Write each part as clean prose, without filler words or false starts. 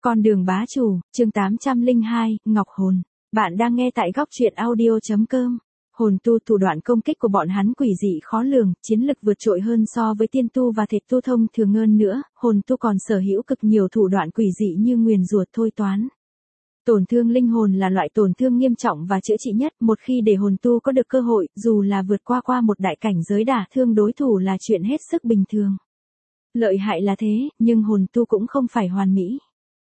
Con đường bá chủ, chương 802, Ngọc Hồn. Bạn đang nghe tại góc truyện audio.com. Hồn tu thủ đoạn công kích của bọn hắn quỷ dị khó lường, chiến lực vượt trội hơn so với tiên tu và thể tu thông thường hơn nữa, hồn tu còn sở hữu cực nhiều thủ đoạn quỷ dị như nguyền rủa thôi toán. Tổn thương linh hồn là loại tổn thương nghiêm trọng và chữa trị nhất, một khi để hồn tu có được cơ hội, dù là vượt qua một đại cảnh giới đả thương đối thủ là chuyện hết sức bình thường. Lợi hại là thế, nhưng hồn tu cũng không phải hoàn mỹ.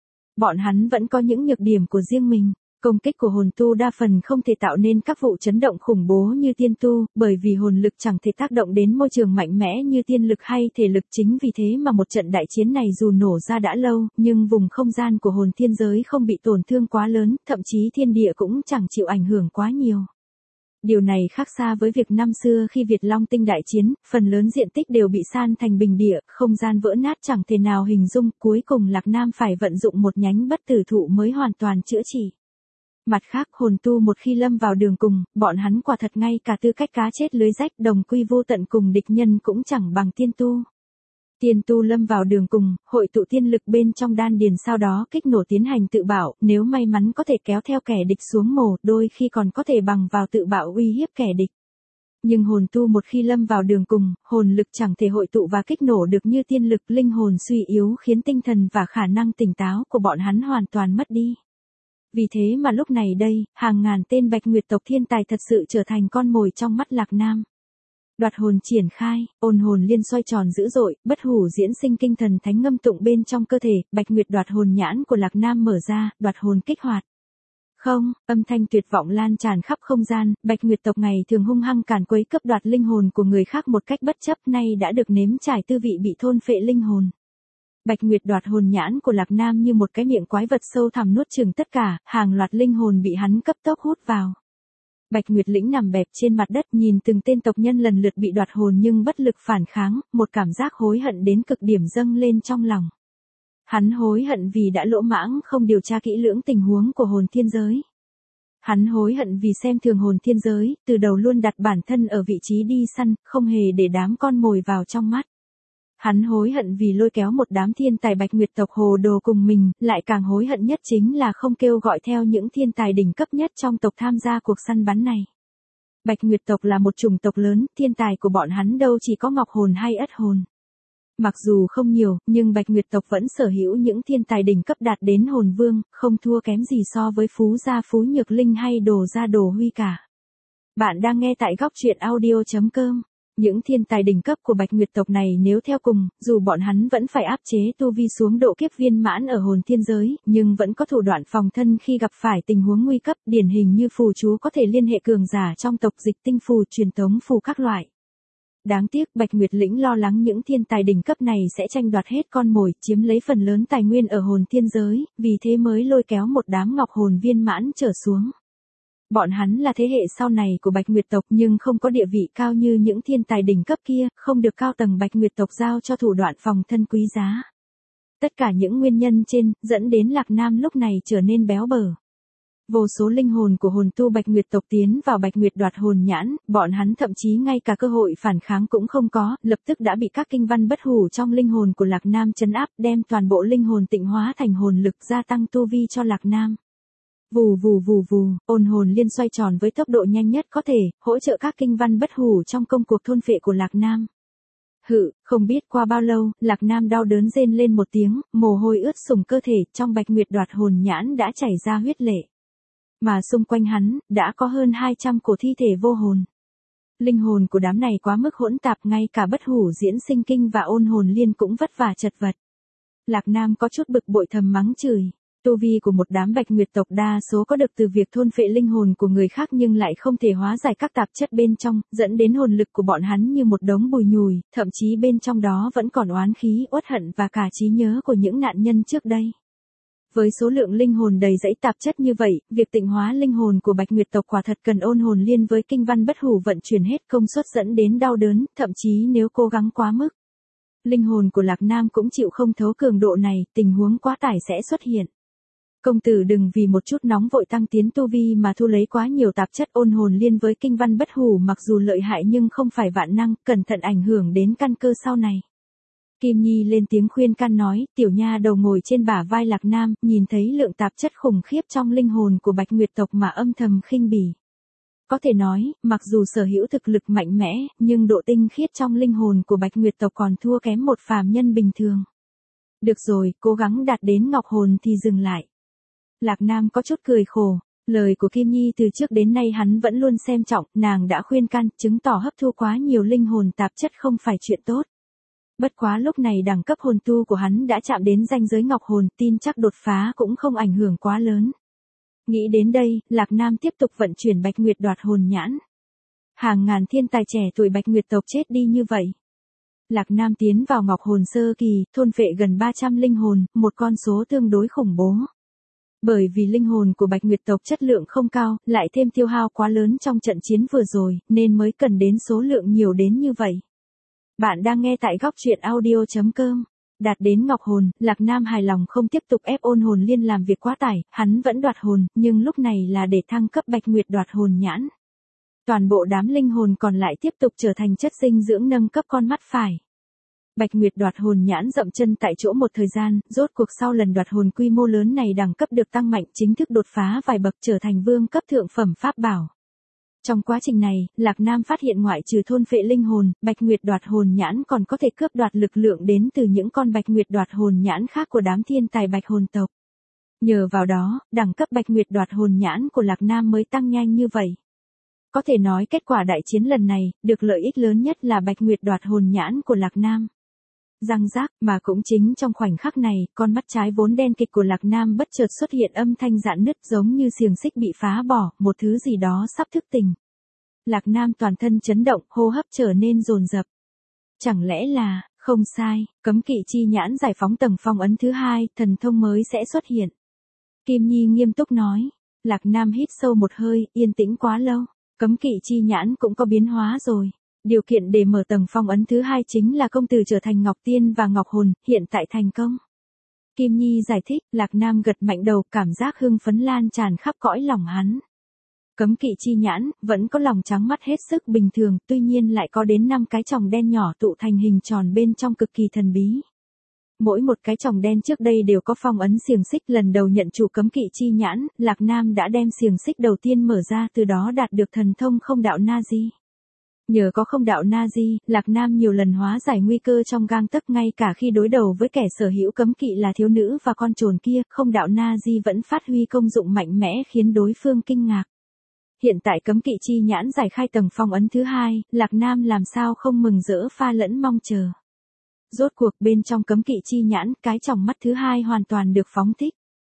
Bọn hắn vẫn có những nhược điểm của riêng mình. Công kích của hồn tu đa phần không thể tạo nên các vụ chấn động khủng bố như tiên tu, bởi vì hồn lực chẳng thể tác động đến môi trường mạnh mẽ như tiên lực hay thể lực. Chính vì thế mà một trận đại chiến này dù nổ ra đã lâu, nhưng vùng không gian của hồn thiên giới không bị tổn thương quá lớn, thậm chí thiên địa cũng chẳng chịu ảnh hưởng quá nhiều. Điều này khác xa với việc năm xưa khi Việt Long Tinh đại chiến, phần lớn diện tích đều bị san thành bình địa, không gian vỡ nát chẳng thể nào hình dung, cuối cùng Lạc Nam phải vận dụng một nhánh bất tử thụ mới hoàn toàn chữa trị. Mặt khác, hồn tu một khi lâm vào đường cùng, bọn hắn quả thật ngay cả tư cách cá chết lưới rách, đồng quy vô tận cùng địch nhân cũng chẳng bằng tiên tu. Tiên tu lâm vào đường cùng, hội tụ tiên lực bên trong đan điền, sau đó kích nổ tiến hành tự bạo, nếu may mắn có thể kéo theo kẻ địch xuống mồ, đôi khi còn có thể bằng vào tự bạo uy hiếp kẻ địch. Nhưng hồn tu một khi lâm vào đường cùng, hồn lực chẳng thể hội tụ và kích nổ được như tiên lực, linh hồn suy yếu khiến tinh thần và khả năng tỉnh táo của bọn hắn hoàn toàn mất đi. Vì thế mà lúc này đây, hàng ngàn tên Bạch Nguyệt tộc thiên tài thật sự trở thành con mồi trong mắt Lạc Nam. Đoạt hồn triển khai, ôn hồn liên xoay tròn dữ dội, bất hủ diễn sinh kinh thần thánh ngâm tụng bên trong cơ thể, Bạch Nguyệt đoạt hồn nhãn của Lạc Nam mở ra, đoạt hồn kích hoạt. Không, âm thanh tuyệt vọng lan tràn khắp không gian, Bạch Nguyệt tộc ngày thường hung hăng càn quấy cướp đoạt linh hồn của người khác một cách bất chấp, nay đã được nếm trải tư vị bị thôn phệ linh hồn. Bạch Nguyệt đoạt hồn nhãn của Lạc Nam như một cái miệng quái vật sâu thẳm nuốt chửng tất cả, hàng loạt linh hồn bị hắn cấp tốc hút vào. Bạch Nguyệt lĩnh nằm bẹp trên mặt đất nhìn từng tên tộc nhân lần lượt bị đoạt hồn nhưng bất lực phản kháng, một cảm giác hối hận đến cực điểm dâng lên trong lòng. Hắn hối hận vì đã lỗ mãng không điều tra kỹ lưỡng tình huống của hồn thiên giới. Hắn hối hận vì xem thường hồn thiên giới, từ đầu luôn đặt bản thân ở vị trí đi săn, không hề để đám con mồi vào trong mắt. Hắn hối hận vì lôi kéo một đám thiên tài Bạch Nguyệt tộc hồ đồ cùng mình, lại càng hối hận nhất chính là không kêu gọi theo những thiên tài đỉnh cấp nhất trong tộc tham gia cuộc săn bắn này. Bạch Nguyệt tộc là một chủng tộc lớn, thiên tài của bọn hắn đâu chỉ có ngọc hồn hay ất hồn. Mặc dù không nhiều, nhưng Bạch Nguyệt tộc vẫn sở hữu những thiên tài đỉnh cấp đạt đến hồn vương, không thua kém gì so với Phú Gia Phú Nhược Linh hay Đồ Gia Đồ Huy cả. Bạn đang nghe tại góc truyện audio.com. Những thiên tài đỉnh cấp của Bạch Nguyệt tộc này nếu theo cùng, dù bọn hắn vẫn phải áp chế tu vi xuống độ kiếp viên mãn ở hồn thiên giới, nhưng vẫn có thủ đoạn phòng thân khi gặp phải tình huống nguy cấp, điển hình như phù chú có thể liên hệ cường giả trong tộc, dịch tinh phù, truyền tống phù các loại. Đáng tiếc Bạch Nguyệt lĩnh lo lắng những thiên tài đỉnh cấp này sẽ tranh đoạt hết con mồi, chiếm lấy phần lớn tài nguyên ở hồn thiên giới, vì thế mới lôi kéo một đám ngọc hồn viên mãn trở xuống. Bọn hắn là thế hệ sau này của Bạch Nguyệt tộc nhưng không có địa vị cao như những thiên tài đỉnh cấp kia, không được cao tầng Bạch Nguyệt tộc giao cho thủ đoạn phòng thân quý giá. Tất cả những nguyên nhân trên, dẫn đến Lạc Nam lúc này trở nên béo bở. Vô số linh hồn của hồn tu Bạch Nguyệt tộc tiến vào Bạch Nguyệt đoạt hồn nhãn, bọn hắn thậm chí ngay cả cơ hội phản kháng cũng không có, lập tức đã bị các kinh văn bất hủ trong linh hồn của Lạc Nam trấn áp, đem toàn bộ linh hồn tịnh hóa thành hồn lực, gia tăng tu vi cho Lạc Nam. Vù vù vù vù, ôn hồn liên xoay tròn với tốc độ nhanh nhất có thể, hỗ trợ các kinh văn bất hủ trong công cuộc thôn phệ của Lạc Nam. Không biết qua bao lâu, Lạc Nam đau đớn rên lên một tiếng, mồ hôi ướt sũng cơ thể, trong Bạch Nguyệt đoạt hồn nhãn đã chảy ra huyết lệ. Mà xung quanh hắn, đã có hơn 200 cổ thi thể vô hồn. Linh hồn của đám này quá mức hỗn tạp, ngay cả bất hủ diễn sinh kinh và ôn hồn liên cũng vất vả chật vật. Lạc Nam có chút bực bội thầm mắng chửi. Tu vi của một đám Bạch Nguyệt tộc đa số có được từ việc thôn phệ linh hồn của người khác nhưng lại không thể hóa giải các tạp chất bên trong, dẫn đến hồn lực của bọn hắn như một đống bùi nhùi, thậm chí bên trong đó vẫn còn oán khí, uất hận và cả trí nhớ của những nạn nhân trước đây. Với số lượng linh hồn đầy dẫy tạp chất như vậy, việc tịnh hóa linh hồn của Bạch Nguyệt tộc quả thật cần ôn hồn liên với kinh văn bất hủ vận chuyển hết công suất, dẫn đến đau đớn, thậm chí nếu cố gắng quá mức. Linh hồn của Lạc Nam cũng chịu không thấu cường độ này, tình huống quá tải sẽ xuất hiện. Công tử đừng vì một chút nóng vội tăng tiến tu vi mà thu lấy quá nhiều tạp chất, ôn hồn liên với kinh văn bất hủ mặc dù lợi hại nhưng không phải vạn năng, cẩn thận ảnh hưởng đến căn cơ sau này. Kim Nhi lên tiếng khuyên can nói, tiểu nha đầu ngồi trên bả vai Lạc Nam, nhìn thấy lượng tạp chất khủng khiếp trong linh hồn của Bạch Nguyệt tộc mà âm thầm khinh bỉ. Có thể nói, mặc dù sở hữu thực lực mạnh mẽ, nhưng độ tinh khiết trong linh hồn của Bạch Nguyệt tộc còn thua kém một phàm nhân bình thường. Được rồi, cố gắng đạt đến ngọc hồn thì dừng lại. Lạc Nam có chút cười khổ. Lời của Kim Nhi từ trước đến nay hắn vẫn luôn xem trọng, nàng đã khuyên can, chứng tỏ hấp thu quá nhiều linh hồn tạp chất không phải chuyện tốt. Bất quá lúc này đẳng cấp hồn tu của hắn đã chạm đến ranh giới ngọc hồn, tin chắc đột phá cũng không ảnh hưởng quá lớn. Nghĩ đến đây, Lạc Nam tiếp tục vận chuyển Bạch Nguyệt đoạt hồn nhãn. Hàng ngàn thiên tài trẻ tuổi Bạch Nguyệt tộc chết đi như vậy. Lạc Nam tiến vào ngọc hồn sơ kỳ, thôn phệ gần 300 linh hồn, một con số tương đối khủng bố. Bởi vì linh hồn của Bạch Nguyệt tộc chất lượng không cao, lại thêm tiêu hao quá lớn trong trận chiến vừa rồi, nên mới cần đến số lượng nhiều đến như vậy. Bạn đang nghe tại góc truyện audio.com. Đạt đến ngọc hồn, Lạc Nam hài lòng không tiếp tục ép ôn hồn liên làm việc quá tải, hắn vẫn đoạt hồn, nhưng lúc này là để thăng cấp Bạch Nguyệt đoạt hồn nhãn. Toàn bộ đám linh hồn còn lại tiếp tục trở thành chất dinh dưỡng nâng cấp con mắt phải. Bạch Nguyệt đoạt hồn nhãn dậm chân tại chỗ một thời gian, rốt cuộc sau lần đoạt hồn quy mô lớn này đẳng cấp được tăng mạnh, chính thức đột phá vài bậc trở thành vương cấp thượng phẩm pháp bảo. Trong quá trình này, Lạc Nam phát hiện ngoại trừ thôn phệ linh hồn, Bạch Nguyệt đoạt hồn nhãn còn có thể cướp đoạt lực lượng đến từ những con Bạch Nguyệt đoạt hồn nhãn khác của đám thiên tài Bạch hồn tộc. Nhờ vào đó, đẳng cấp Bạch Nguyệt đoạt hồn nhãn của Lạc Nam mới tăng nhanh như vậy. Có thể nói kết quả đại chiến lần này, được lợi ích lớn nhất là Bạch Nguyệt đoạt hồn nhãn của Lạc Nam. Răng rác, mà cũng chính trong khoảnh khắc này, con mắt trái vốn đen kịt của Lạc Nam bất chợt xuất hiện âm thanh rạn nứt giống như xiềng xích bị phá bỏ, một thứ gì đó sắp thức tỉnh. Lạc Nam toàn thân chấn động, hô hấp trở nên dồn dập. Chẳng lẽ là, không sai, cấm kỵ chi nhãn giải phóng tầng phong ấn thứ 2, thần thông mới sẽ xuất hiện. Kim Nhi nghiêm túc nói. Lạc Nam hít sâu một hơi, yên tĩnh quá lâu, cấm kỵ chi nhãn cũng có biến hóa rồi. Điều kiện để mở tầng phong ấn thứ 2 chính là công tử trở thành Ngọc Tiên và Ngọc Hồn, hiện tại thành công. Kim Nhi giải thích, Lạc Nam gật mạnh đầu, cảm giác hưng phấn lan tràn khắp cõi lòng hắn. Cấm kỵ chi nhãn, vẫn có lòng trắng mắt hết sức bình thường, tuy nhiên lại có đến 5 cái chòm đen nhỏ tụ thành hình tròn bên trong cực kỳ thần bí. Mỗi một cái chòm đen trước đây đều có phong ấn xiềng xích, lần đầu nhận chủ cấm kỵ chi nhãn, Lạc Nam đã đem xiềng xích đầu tiên mở ra, từ đó đạt được thần thông không đạo Na-di. Nhờ có không đạo Na-di, Lạc Nam nhiều lần hóa giải nguy cơ trong gang tấc, ngay cả khi đối đầu với kẻ sở hữu cấm kỵ là thiếu nữ và con trồn kia, không đạo Na-di vẫn phát huy công dụng mạnh mẽ khiến đối phương kinh ngạc. Hiện tại cấm kỵ chi nhãn giải khai tầng phong ấn thứ 2, Lạc Nam làm sao không mừng rỡ pha lẫn mong chờ. Rốt cuộc bên trong cấm kỵ chi nhãn, cái tròng mắt thứ 2 hoàn toàn được phóng thích.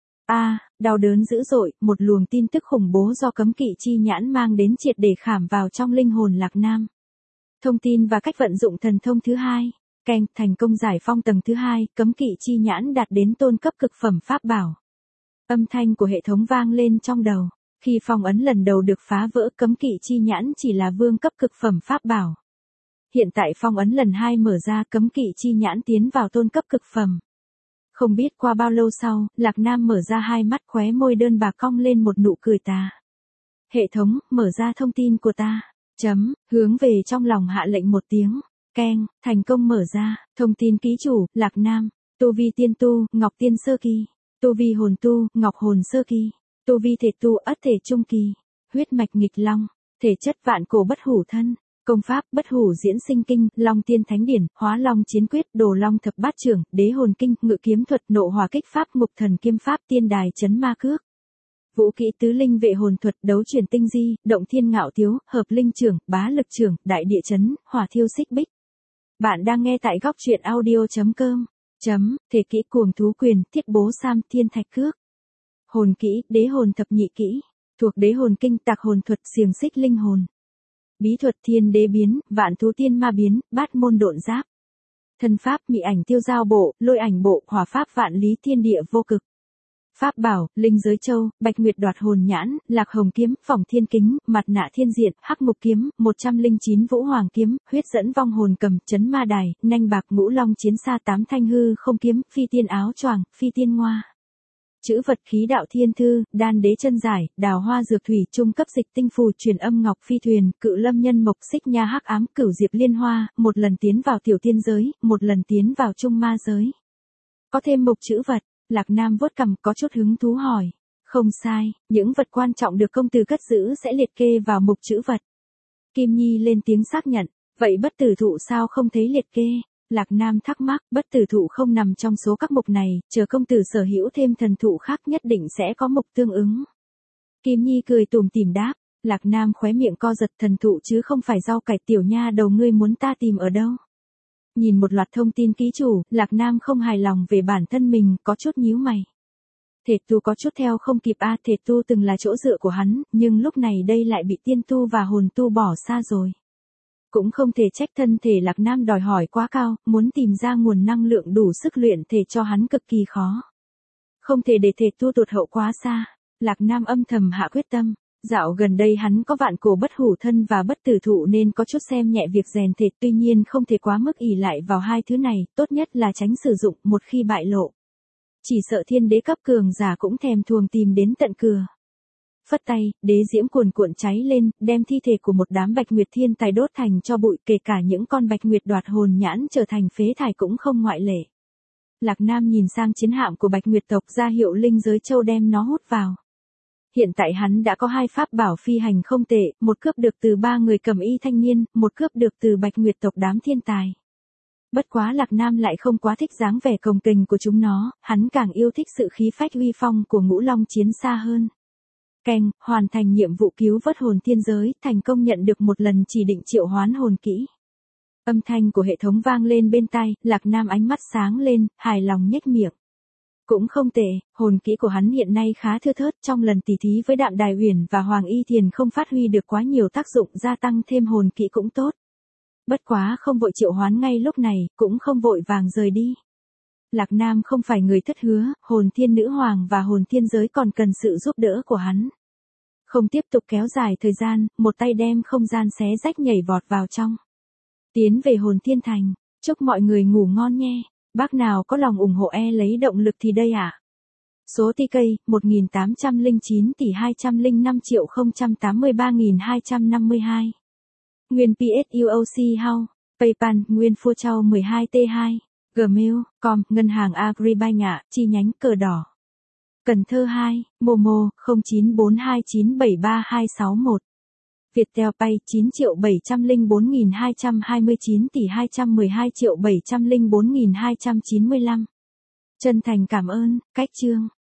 Đau đớn dữ dội, một luồng tin tức khủng bố do cấm kỵ chi nhãn mang đến triệt để khảm vào trong linh hồn Lạc Nam. Thông tin và cách vận dụng thần thông thứ 2. Keng, thành công giải phong tầng thứ 2, cấm kỵ chi nhãn đạt đến tôn cấp cực phẩm pháp bảo. Âm thanh của hệ thống vang lên trong đầu. Khi phong ấn lần đầu được phá vỡ, cấm kỵ chi nhãn chỉ là vương cấp cực phẩm pháp bảo. Hiện tại phong ấn lần 2 mở ra, cấm kỵ chi nhãn tiến vào tôn cấp cực phẩm. Không biết qua bao lâu sau, Lạc Nam mở ra hai mắt, khóe môi đơn bạc cong lên một nụ cười tà. Hệ thống, mở ra thông tin của ta. Hướng về trong lòng hạ lệnh một tiếng. Keng, thành công mở ra. Thông tin ký chủ, Lạc Nam. Tu vi tiên tu, Ngọc Tiên sơ kỳ. Tu vi hồn tu, Ngọc Hồn sơ kỳ. Tu vi thể tu, Ất thể trung kỳ. Huyết mạch nghịch long. Thể chất vạn cổ bất hủ thân. Công pháp, bất hủ diễn sinh kinh, Long Tiên Thánh Điển, Hóa Long Chiến Quyết, Đồ Long Thập Bát Trưởng, Đế Hồn Kinh, Ngự Kiếm Thuật, Nộ Hỏa Kích Pháp, Ngục Thần Kiếm Pháp, Tiên Đài Chấn Ma Cước. Vũ kỹ tứ linh vệ hồn thuật, Đấu chuyển tinh di, Động thiên ngạo tiếu, Hợp linh trưởng, Bá lực trưởng, Đại địa chấn, Hỏa thiêu xích bích. Bạn đang nghe tại góc truyện audio.com. Thể kỹ cuồng thú quyền, Thiết bố sam, Thiên thạch cước. Hồn kỹ, Đế hồn thập nhị kỹ, thuộc Đế hồn kinh, Tạc hồn thuật, xiềng xích linh hồn. Bí thuật thiên đế biến, vạn thú tiên ma biến, bát môn độn giáp. Thân pháp, mị ảnh tiêu giao bộ, lôi ảnh bộ, hỏa pháp vạn lý thiên địa vô cực. Pháp bảo, linh giới châu, Bạch Nguyệt đoạt hồn nhãn, Lạc hồng kiếm, Phỏng thiên kính, Mặt nạ thiên diện, Hắc ngục kiếm, 109 vũ hoàng kiếm, Huyết dẫn vong hồn cầm, Chấn ma đài, Nanh bạc ngũ long chiến xa, 8 thanh hư không kiếm, Phi tiên áo choàng, Phi tiên ngoa. Chữ vật khí đạo thiên thư, đan đế chân giải, đào hoa dược thủy, trung cấp dịch tinh phù, truyền âm ngọc phi thuyền, cự lâm nhân mộc, xích nha hắc ám, cửu diệp liên hoa, một lần tiến vào tiểu tiên giới, một lần tiến vào trung ma giới. Có thêm mục chữ vật, Lạc Nam vuốt cằm có chút hứng thú hỏi. Không sai, những vật quan trọng được công tử cất giữ sẽ liệt kê vào mục chữ vật. Kim Nhi lên tiếng xác nhận, vậy bất tử thụ sao không thấy liệt kê? Lạc Nam thắc mắc, bất tử thụ không nằm trong số các mục này, chờ công tử sở hữu thêm thần thụ khác nhất định sẽ có mục tương ứng. Kim Nhi cười tủm tỉm đáp, Lạc Nam khóe miệng co giật, thần thụ chứ không phải rau cải, tiểu nha đầu ngươi muốn ta tìm ở đâu? Nhìn một loạt thông tin ký chủ, Lạc Nam không hài lòng về bản thân mình, có chút nhíu mày. Thể tu có chút theo không kịp thể tu từng là chỗ dựa của hắn, nhưng lúc này đây lại bị tiên tu và hồn tu bỏ xa rồi. Cũng không thể trách thân thể Lạc Nam đòi hỏi quá cao, muốn tìm ra nguồn năng lượng đủ sức luyện thể cho hắn cực kỳ khó. Không thể để thể tu tụt hậu quá xa, Lạc Nam âm thầm hạ quyết tâm. Dạo gần đây hắn có vạn cổ bất hủ thân và bất tử thụ nên có chút xem nhẹ việc rèn thể, tuy nhiên không thể quá mức ỷ lại vào hai thứ này, tốt nhất là tránh sử dụng một khi bại lộ. Chỉ sợ thiên đế cấp cường giả cũng thèm thuồng tìm đến tận cửa. Phất tay, đế diễm cuồn cuộn cháy lên, đem thi thể của một đám bạch nguyệt thiên tài đốt thành cho bụi, kể cả những con bạch nguyệt đoạt hồn nhãn trở thành phế thải cũng không ngoại lệ. Lạc Nam nhìn sang chiến hạm của bạch nguyệt tộc, ra hiệu linh giới châu đem nó hút vào. Hiện tại hắn đã có 2 pháp bảo phi hành không tệ, một cướp được từ 3 người cầm y thanh niên, một cướp được từ bạch nguyệt tộc đám thiên tài. Bất quá Lạc Nam lại không quá thích dáng vẻ cồng kềnh của chúng nó, hắn càng yêu thích sự khí phách uy phong của ngũ long chiến xa hơn. Keng, hoàn thành nhiệm vụ cứu vớt hồn thiên giới, thành công nhận được một lần chỉ định triệu hoán hồn kỹ. Âm thanh của hệ thống vang lên bên tai, Lạc Nam ánh mắt sáng lên, hài lòng nhếch miệng. Cũng không tệ, hồn kỹ của hắn hiện nay khá thưa thớt, trong lần tỉ thí với Đạm Đài Uyển và Hoàng Y Thiền không phát huy được quá nhiều tác dụng, gia tăng thêm hồn kỹ cũng tốt. Bất quá không vội triệu hoán ngay lúc này, cũng không vội vàng rời đi. Lạc Nam không phải người thất hứa, hồn thiên nữ hoàng và hồn thiên giới còn cần sự giúp đỡ của hắn. Không tiếp tục kéo dài thời gian, một tay đem không gian xé rách nhảy vọt vào trong. Tiến về hồn thiên thành, chúc mọi người ngủ ngon nhé. Bác nào có lòng ủng hộ lấy động lực thì đây ạ. Số TK 1809 tỷ 205.083.252. Nguyên PSUOC House, PayPal, Nguyên Phua Châu 12T2, Gmail.com, Ngân hàng Agribank, chi nhánh Cờ Đỏ. Cần Thơ 2, Momo, 0942973261. Viettel Pay 9.704.229 tỷ 212.704.295. Chân thành cảm ơn, Cách Chương.